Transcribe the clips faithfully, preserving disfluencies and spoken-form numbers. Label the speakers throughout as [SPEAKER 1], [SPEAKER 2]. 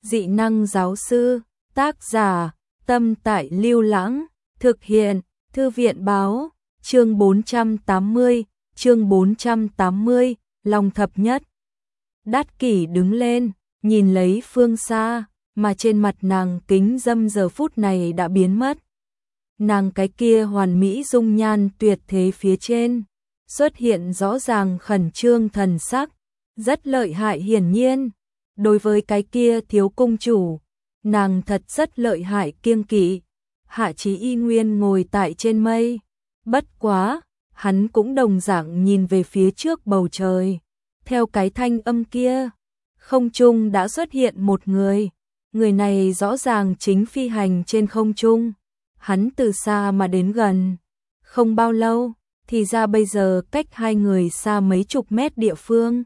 [SPEAKER 1] dị năng giáo sư, tác giả, Tâm Tại Lưu Lãng, thực hiện, Thư viện báo, chương bốn trăm tám mươi, chương bốn trăm tám mươi, Long Thập Nhất. Đát Kỷ đứng lên, nhìn lấy phương xa, mà trên mặt nàng kính dâm giờ phút này đã biến mất. Nàng cái kia hoàn mỹ dung nhan tuyệt thế phía trên, xuất hiện rõ ràng khẩn trương thần sắc, rất lợi hại hiển nhiên. Đối với cái kia thiếu cung chủ, nàng thật rất lợi hại kiêng kỵ. Hạ Chí y nguyên ngồi tại trên mây, bất quá, hắn cũng đồng dạng nhìn về phía trước bầu trời. Theo cái thanh âm kia, không trung đã xuất hiện một người, người này rõ ràng chính phi hành trên không trung. Hắn từ xa mà đến gần, không bao lâu, thì ra bây giờ cách hai người xa mấy chục mét địa phương.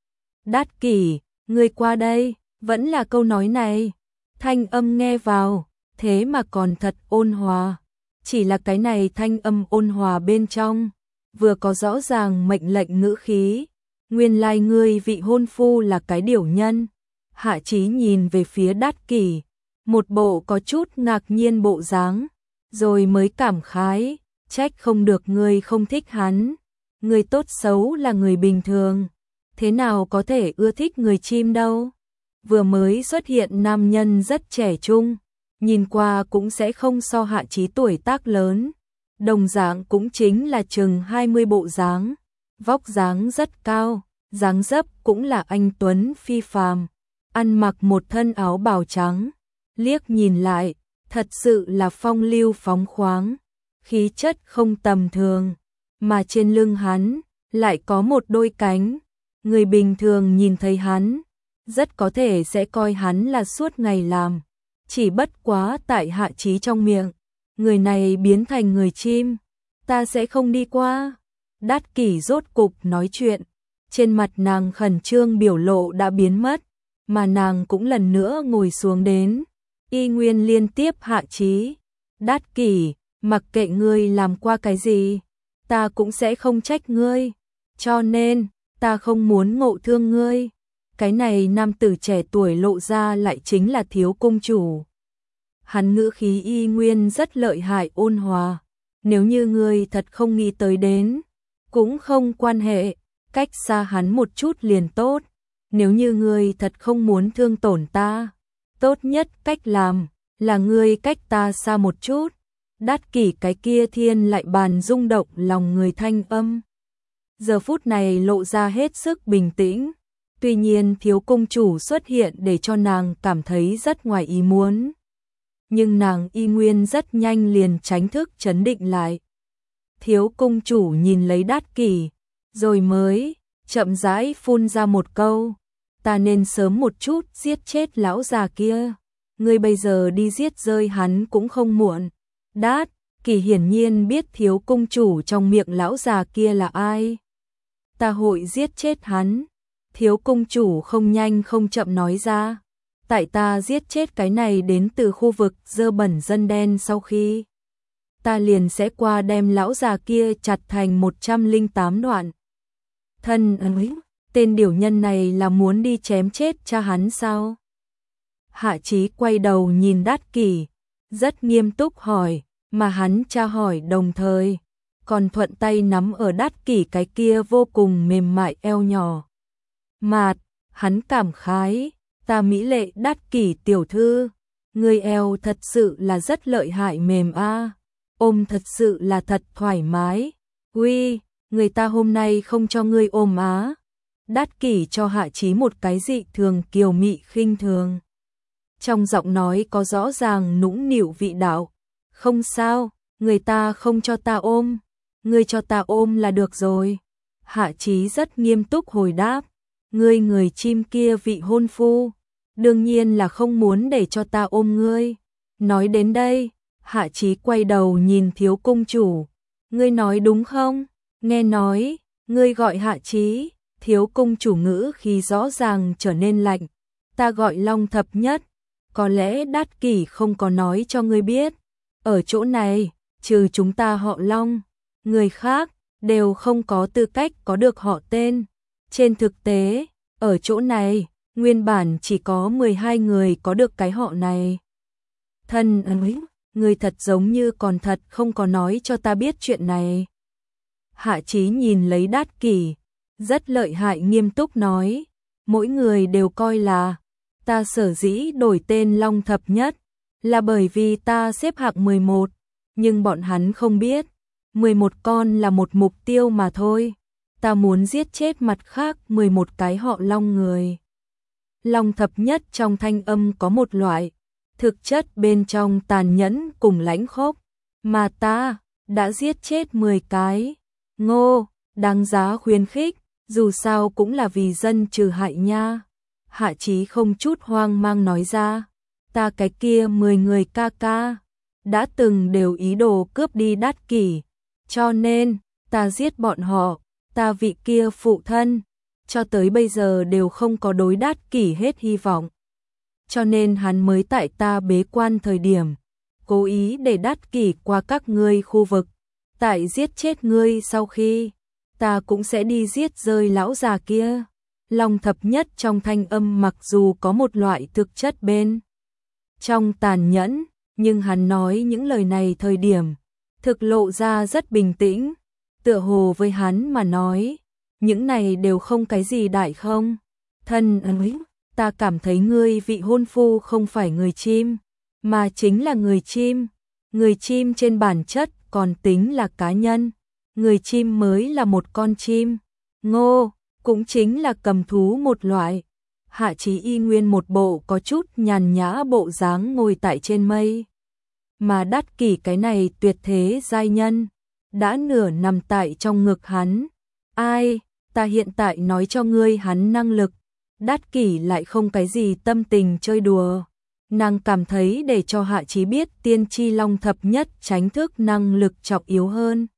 [SPEAKER 1] Đát Kỷ, ngươi qua đây, vẫn là câu nói này. Thanh âm nghe vào, thế mà còn thật ôn hòa. Chỉ là cái này thanh âm ôn hòa bên trong, vừa có rõ ràng mệnh lệnh ngữ khí. Nguyên lai ngươi vị hôn phu là cái điểu nhân. Hạ Chí nhìn về phía Đát Kỷ, một bộ có chút ngạc nhiên bộ dáng, rồi mới cảm khái, trách không được ngươi không thích hắn. Người tốt xấu là người bình thường, thế nào có thể ưa thích người chim đâu. Vừa mới xuất hiện nam nhân rất trẻ trung, nhìn qua cũng sẽ không so Hạ Chí tuổi tác lớn, đồng dạng cũng chính là chừng hai mươi bộ dáng, vóc dáng rất cao, dáng dấp cũng là anh tuấn phi phàm, ăn mặc một thân áo bào trắng, liếc nhìn lại, thật sự là phong lưu phóng khoáng, khí chất không tầm thường, mà trên lưng hắn lại có một đôi cánh, người bình thường nhìn thấy hắn, rất có thể sẽ coi hắn là suốt ngày làm, chỉ bất quá tại Hạ Chí trong miệng, người này biến thành người chim, ta sẽ không đi qua. Đát Kỷ rốt cục nói chuyện, trên mặt nàng khẩn trương biểu lộ đã biến mất, mà nàng cũng lần nữa ngồi xuống đến, y nguyên liên tiếp Hạ Chí. Đát Kỷ, mặc kệ ngươi làm qua cái gì, ta cũng sẽ không trách ngươi, cho nên, ta không muốn ngộ thương ngươi. Cái này nam tử trẻ tuổi lộ ra lại chính là thiếu cung chủ. Hắn ngữ khí y nguyên rất lợi hại ôn hòa, nếu như ngươi thật không nghĩ tới đến, cũng không quan hệ, cách xa hắn một chút liền tốt. Nếu như ngươi thật không muốn thương tổn ta, tốt nhất cách làm là ngươi cách ta xa một chút. Đát Kỷ cái kia thiên lại bàn rung động lòng người thanh âm, giờ phút này lộ ra hết sức bình tĩnh. Tuy nhiên thiếu cung chủ xuất hiện để cho nàng cảm thấy rất ngoài ý muốn, nhưng nàng y nguyên rất nhanh liền tránh thức trấn định lại. Thiếu cung chủ nhìn lấy Đát Kỷ, rồi mới chậm rãi phun ra một câu, ta nên sớm một chút giết chết lão già kia, ngươi bây giờ đi giết rơi hắn cũng không muộn. Đát Kỷ hiển nhiên biết thiếu cung chủ trong miệng lão già kia là ai. Ta hội giết chết hắn. Thiếu cung chủ không nhanh không chậm nói ra, tại ta giết chết cái này đến từ khu vực dơ bẩn dân đen sau khi, ta liền sẽ qua đem lão già kia chặt thành một trăm linh tám đoạn. Thân ấy, tên điểu nhân này là muốn đi chém chết cha hắn sao? Hạ Chí quay đầu nhìn Đát Kỷ, rất nghiêm túc hỏi, mà hắn tra hỏi đồng thời, còn thuận tay nắm ở Đát Kỷ cái kia vô cùng mềm mại eo nhỏ. Mạt, hắn cảm khái, ta mỹ lệ Đát Kỷ tiểu thư, người eo thật sự là rất lợi hại mềm a, ôm thật sự là thật thoải mái. Uy, người ta hôm nay không cho ngươi ôm á. Đát Kỷ cho Hạ Chí một cái dị thường kiều mị khinh thường. Trong giọng nói có rõ ràng nũng nịu vị đạo. Không sao, người ta không cho ta ôm, ngươi cho ta ôm là được rồi. Hạ Chí rất nghiêm túc hồi đáp. Ngươi người chim kia vị hôn phu, đương nhiên là không muốn để cho ta ôm ngươi. Nói đến đây, Hạ Chí quay đầu nhìn thiếu cung chủ. Ngươi nói đúng không? Nghe nói, ngươi gọi Hạ Chí. Thiếu cung chủ ngữ khi rõ ràng trở nên lạnh. Ta gọi Long Thập Nhất. Có lẽ Đát Kỷ không có nói cho ngươi biết. Ở chỗ này, trừ chúng ta họ Long, người khác đều không có tư cách có được họ tên. Trên thực tế, ở chỗ này, Nguyên bản chỉ có mười hai người có được cái họ này. Thân ơi, người thật giống như còn thật không có nói cho ta biết chuyện này. Hạ Chí nhìn lấy Đát Kỷ, rất lợi hại nghiêm túc nói, mỗi người đều coi là ta sở dĩ đổi tên Long Thập Nhất là bởi vì ta xếp hạng mười một, nhưng bọn hắn không biết, mười một con là một mục tiêu mà thôi. Ta muốn giết chết mặt khác mười một cái họ Long người. Long Thập Nhất trong thanh âm có một loại thực chất bên trong tàn nhẫn cùng lãnh khốc, mà ta đã giết chết mười cái. Ngô, đáng giá khuyến khích, dù sao cũng là vì dân trừ hại nha. Hạ Chí không chút hoang mang nói ra, ta cái kia mười người ca ca đã từng đều ý đồ cướp đi Đát Kỷ, cho nên ta giết bọn họ. Ta vị kia phụ thân cho tới bây giờ đều không có đối Đát Kỷ hết hy vọng, cho nên hắn mới tại ta bế quan thời điểm cố ý để Đát Kỷ qua các ngươi khu vực, tại giết chết ngươi sau khi ta cũng sẽ đi giết rơi lão già kia. Long Thập Nhất trong thanh âm mặc dù có một loại thực chất bên trong tàn nhẫn, nhưng hắn nói những lời này thời điểm thực lộ ra rất bình tĩnh, tựa hồ với hắn mà nói, những này đều không cái gì đại không. Thân ơi, ta cảm thấy ngươi vị hôn phu không phải người chim, mà chính là người chim. Người chim trên bản chất còn tính là cá nhân, người chim mới là một con chim. Ngô, cũng chính là cầm thú một loại. Hạ Chí y nguyên một bộ có chút nhàn nhã bộ dáng ngồi tại trên mây. Mà Đát Kỷ cái này tuyệt thế giai nhân đã nửa nằm tại trong ngực hắn. Ai, ta hiện tại nói cho ngươi hắn năng lực. Đát Kỷ lại không cái gì tâm tình chơi đùa. Nàng cảm thấy để cho Hạ Chí biết tiên tri Long Thập Nhất tránh thức năng lực trọng yếu hơn.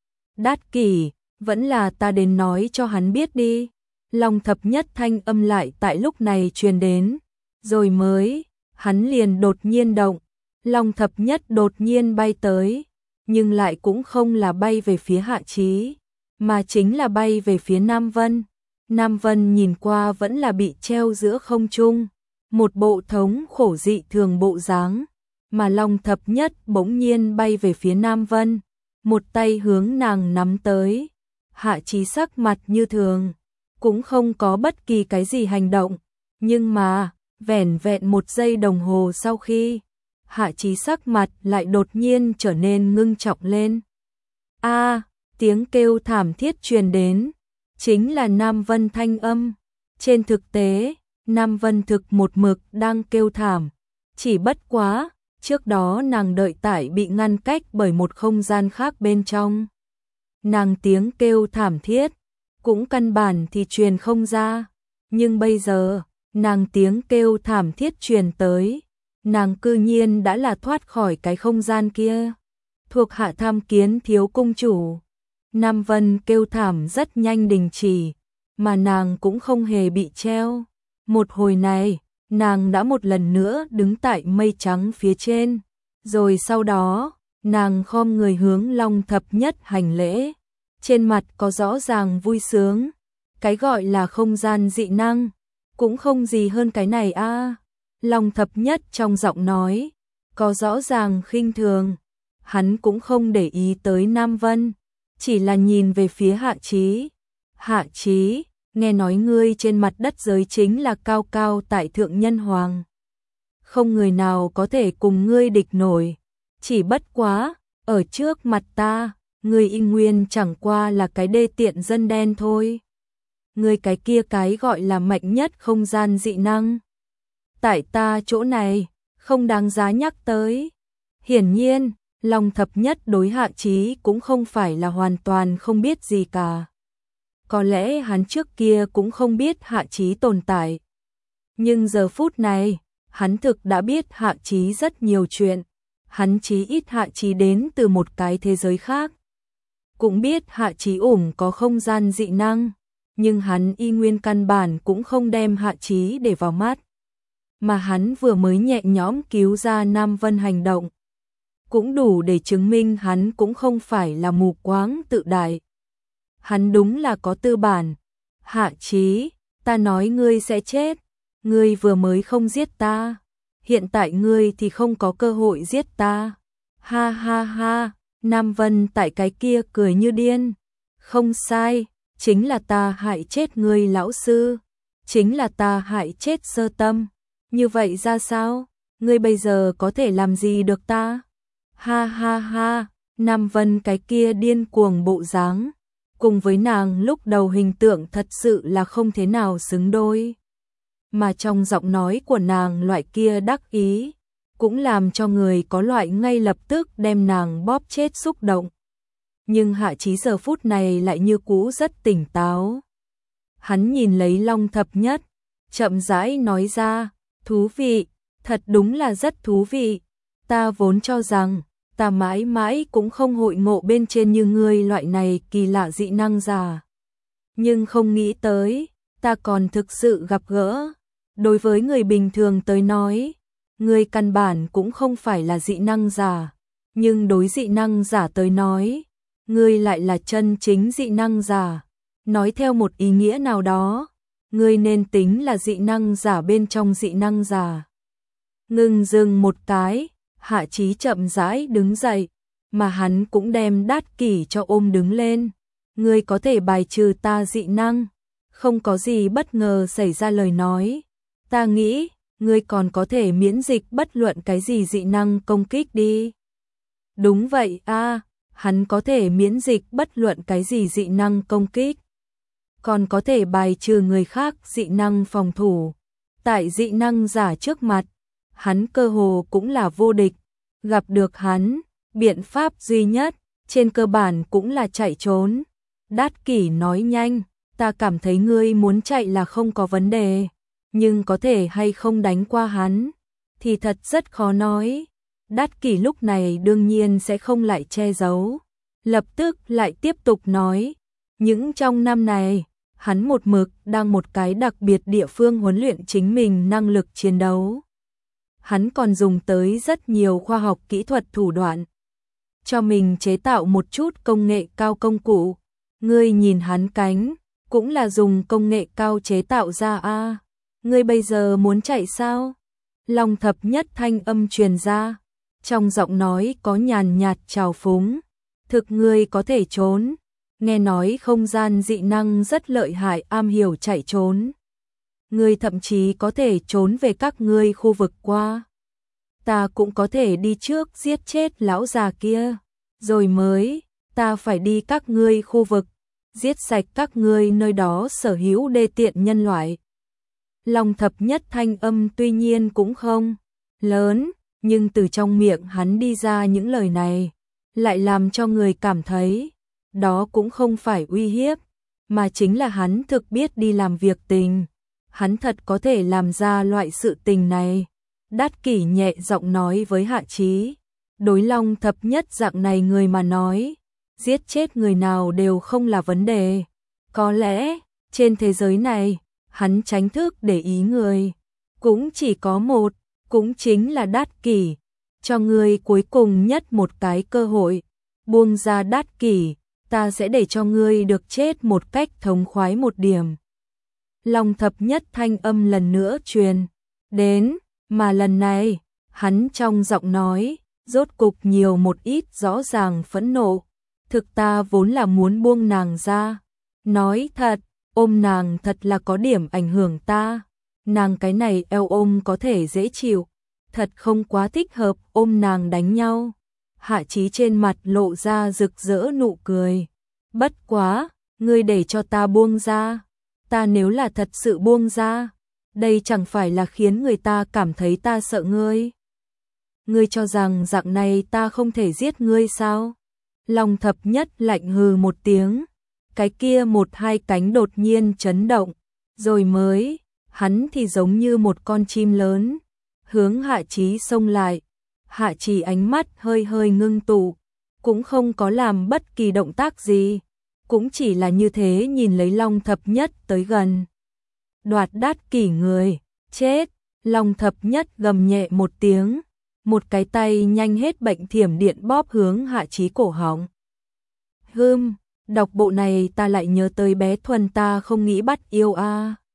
[SPEAKER 1] Đát Kỷ, vẫn là ta đến nói cho hắn biết đi. Long Thập Nhất thanh âm lại tại lúc này truyền đến. Rồi mới, hắn liền đột nhiên động. Long Thập Nhất đột nhiên bay tới, nhưng lại cũng không là bay về phía Hạ Chí, mà chính là bay về phía Nam Vân. Nam Vân nhìn qua vẫn là bị treo giữa không trung, một bộ thống khổ dị thường bộ dáng, mà Long Thập Nhất bỗng nhiên bay về phía Nam Vân, một tay hướng nàng nắm tới. Hạ Chí sắc mặt như thường, cũng không có bất kỳ cái gì hành động, nhưng mà, vẻn vẹn một giây đồng hồ sau khi, Hạ Chí sắc mặt lại đột nhiên trở nên ngưng trọng lên. A, tiếng kêu thảm thiết truyền đến, chính là Nam Vân thanh âm. Trên thực tế, Nam Vân thực một mực đang kêu thảm, chỉ bất quá, trước đó nàng đợi tại bị ngăn cách bởi một không gian khác bên trong. Nàng tiếng kêu thảm thiết, cũng căn bản thì truyền không ra, nhưng bây giờ, nàng tiếng kêu thảm thiết truyền tới. Nàng cư nhiên đã là thoát khỏi cái không gian kia. Thuộc hạ tham kiến thiếu cung chủ. Nam Vân kêu thảm rất nhanh đình chỉ, mà nàng cũng không hề bị treo. Một hồi này, nàng đã một lần nữa đứng tại mây trắng phía trên. Rồi sau đó, nàng khom người hướng Long Thập Nhất hành lễ. Trên mặt có rõ ràng vui sướng. Cái gọi là không gian dị năng, cũng không gì hơn cái này a. À. Long Thập Nhất trong giọng nói, có rõ ràng khinh thường. Hắn cũng không để ý tới Nam Vân, chỉ là nhìn về phía Hạ Chí. Hạ Chí, nghe nói ngươi trên mặt đất giới chính là cao cao tại thượng nhân hoàng. Không người nào có thể cùng ngươi địch nổi. Chỉ bất quá, ở trước mặt ta, ngươi y nguyên chẳng qua là cái đê tiện dân đen thôi. Ngươi cái kia cái gọi là mạnh nhất không gian dị năng. Tại ta chỗ này, không đáng giá nhắc tới. Hiển nhiên, Long Thập Nhất đối Hạ Chí cũng không phải là hoàn toàn không biết gì cả. Có lẽ hắn trước kia cũng không biết Hạ Chí tồn tại. Nhưng giờ phút này, hắn thực đã biết Hạ Chí rất nhiều chuyện. Hắn chí ít Hạ Chí đến từ một cái thế giới khác. Cũng biết Hạ Chí ủng có không gian dị năng, nhưng hắn y nguyên căn bản cũng không đem Hạ Chí để vào mắt. Mà hắn vừa mới nhẹ nhõm cứu ra Nam Vân hành động, cũng đủ để chứng minh hắn cũng không phải là mù quáng tự đại. Hắn đúng là có tư bản. Hạ Chí, ta nói ngươi sẽ chết, ngươi vừa mới không giết ta, hiện tại ngươi thì không có cơ hội giết ta. Ha ha ha, Nam Vân tại cái kia cười như điên. Không sai, chính là ta hại chết ngươi lão sư, chính là ta hại chết Sơ Tâm. Như vậy ra sao? Ngươi bây giờ có thể làm gì được ta? Ha ha ha, Nam Vân cái kia điên cuồng bộ dáng, cùng với nàng lúc đầu hình tượng thật sự là không thế nào xứng đôi. Mà trong giọng nói của nàng loại kia đắc ý, cũng làm cho người có loại ngay lập tức đem nàng bóp chết xúc động. Nhưng Hạ Chí giờ phút này lại như cũ rất tỉnh táo. Hắn nhìn lấy Long Thập Nhất, chậm rãi nói ra, thú vị, thật đúng là rất thú vị. Ta vốn cho rằng, ta mãi mãi cũng không hội ngộ bên trên như ngươi loại này kỳ lạ dị năng giả. Nhưng không nghĩ tới, ta còn thực sự gặp gỡ. Đối với người bình thường tới nói, ngươi căn bản cũng không phải là dị năng giả. Nhưng đối dị năng giả tới nói, ngươi lại là chân chính dị năng giả. Nói theo một ý nghĩa nào đó, ngươi nên tính là dị năng giả bên trong dị năng giả. Ngừng dừng một cái, Hạ Chí chậm rãi đứng dậy, mà hắn cũng đem Đát Kỷ cho ôm đứng lên. Ngươi có thể bài trừ ta dị năng, không có gì bất ngờ xảy ra lời nói. Ta nghĩ, ngươi còn có thể miễn dịch bất luận cái gì dị năng công kích đi. Đúng vậy a, hắn có thể miễn dịch bất luận cái gì dị năng công kích. Còn có thể bài trừ người khác dị năng phòng thủ. Tại dị năng giả trước mặt, hắn cơ hồ cũng là vô địch. Gặp được hắn, biện pháp duy nhất, trên cơ bản cũng là chạy trốn. Đát Kỷ nói nhanh, ta cảm thấy ngươi muốn chạy là không có vấn đề, nhưng có thể hay không đánh qua hắn, thì thật rất khó nói. Đát Kỷ lúc này đương nhiên sẽ không lại che giấu, lập tức lại tiếp tục nói, những trong năm này, hắn một mực đang một cái đặc biệt địa phương huấn luyện chính mình năng lực chiến đấu. Hắn còn dùng tới rất nhiều khoa học kỹ thuật thủ đoạn, cho mình chế tạo một chút công nghệ cao công cụ. Ngươi nhìn hắn cánh, cũng là dùng công nghệ cao chế tạo ra a. Ngươi bây giờ muốn chạy sao? Long Thập Nhất thanh âm truyền ra, trong giọng nói có nhàn nhạt trào phúng. Thực ngươi có thể trốn, nghe nói không gian dị năng rất lợi hại, am hiểu chạy trốn. Ngươi thậm chí có thể trốn về các ngươi khu vực qua. Ta cũng có thể đi trước giết chết lão già kia, rồi mới, ta phải đi các ngươi khu vực, giết sạch các ngươi nơi đó sở hữu đê tiện nhân loại. Long Thập Nhất thanh âm tuy nhiên cũng không lớn, nhưng từ trong miệng hắn đi ra những lời này, lại làm cho người cảm thấy, đó cũng không phải uy hiếp, mà chính là hắn thực biết đi làm việc tình. Hắn thật có thể làm ra loại sự tình này. Đát Kỷ nhẹ giọng nói với Hạ Chí, đối Long Thập Nhất dạng này người mà nói, giết chết người nào đều không là vấn đề. Có lẽ, trên thế giới này, hắn tránh thức để ý người, cũng chỉ có một, cũng chính là Đát Kỷ. Cho ngươi cuối cùng nhất một cái cơ hội, buông ra Đát Kỷ, ta sẽ để cho ngươi được chết một cách thống khoái một điểm. Long Thập Nhất thanh âm lần nữa truyền đến, mà lần này, hắn trong giọng nói, rốt cục nhiều một ít rõ ràng phẫn nộ. Thực ta vốn là muốn buông nàng ra. Nói thật, ôm nàng thật là có điểm ảnh hưởng ta. Nàng cái này eo ôm có thể dễ chịu, thật không quá thích hợp ôm nàng đánh nhau. Hạ Chí trên mặt lộ ra rực rỡ nụ cười. Bất quá, ngươi để cho ta buông ra. Ta nếu là thật sự buông ra, đây chẳng phải là khiến người ta cảm thấy ta sợ ngươi. Ngươi cho rằng dạng này ta không thể giết ngươi sao? Long Thập Nhất lạnh hừ một tiếng, cái kia một hai cánh đột nhiên chấn động, rồi mới, hắn thì giống như một con chim lớn, hướng Hạ Chí xông lại. Hạ Chí ánh mắt hơi hơi ngưng tụ, cũng không có làm bất kỳ động tác gì, cũng chỉ là như thế nhìn lấy Long Thập Nhất tới gần. Đoạt Đát Kỷ người, chết. Long Thập Nhất gầm nhẹ một tiếng, một cái tay nhanh hết bệnh thiểm điện bóp hướng Hạ Chí cổ họng. Hừm, đọc bộ này ta lại nhớ tới bé Thuần ta không nghĩ bắt yêu a.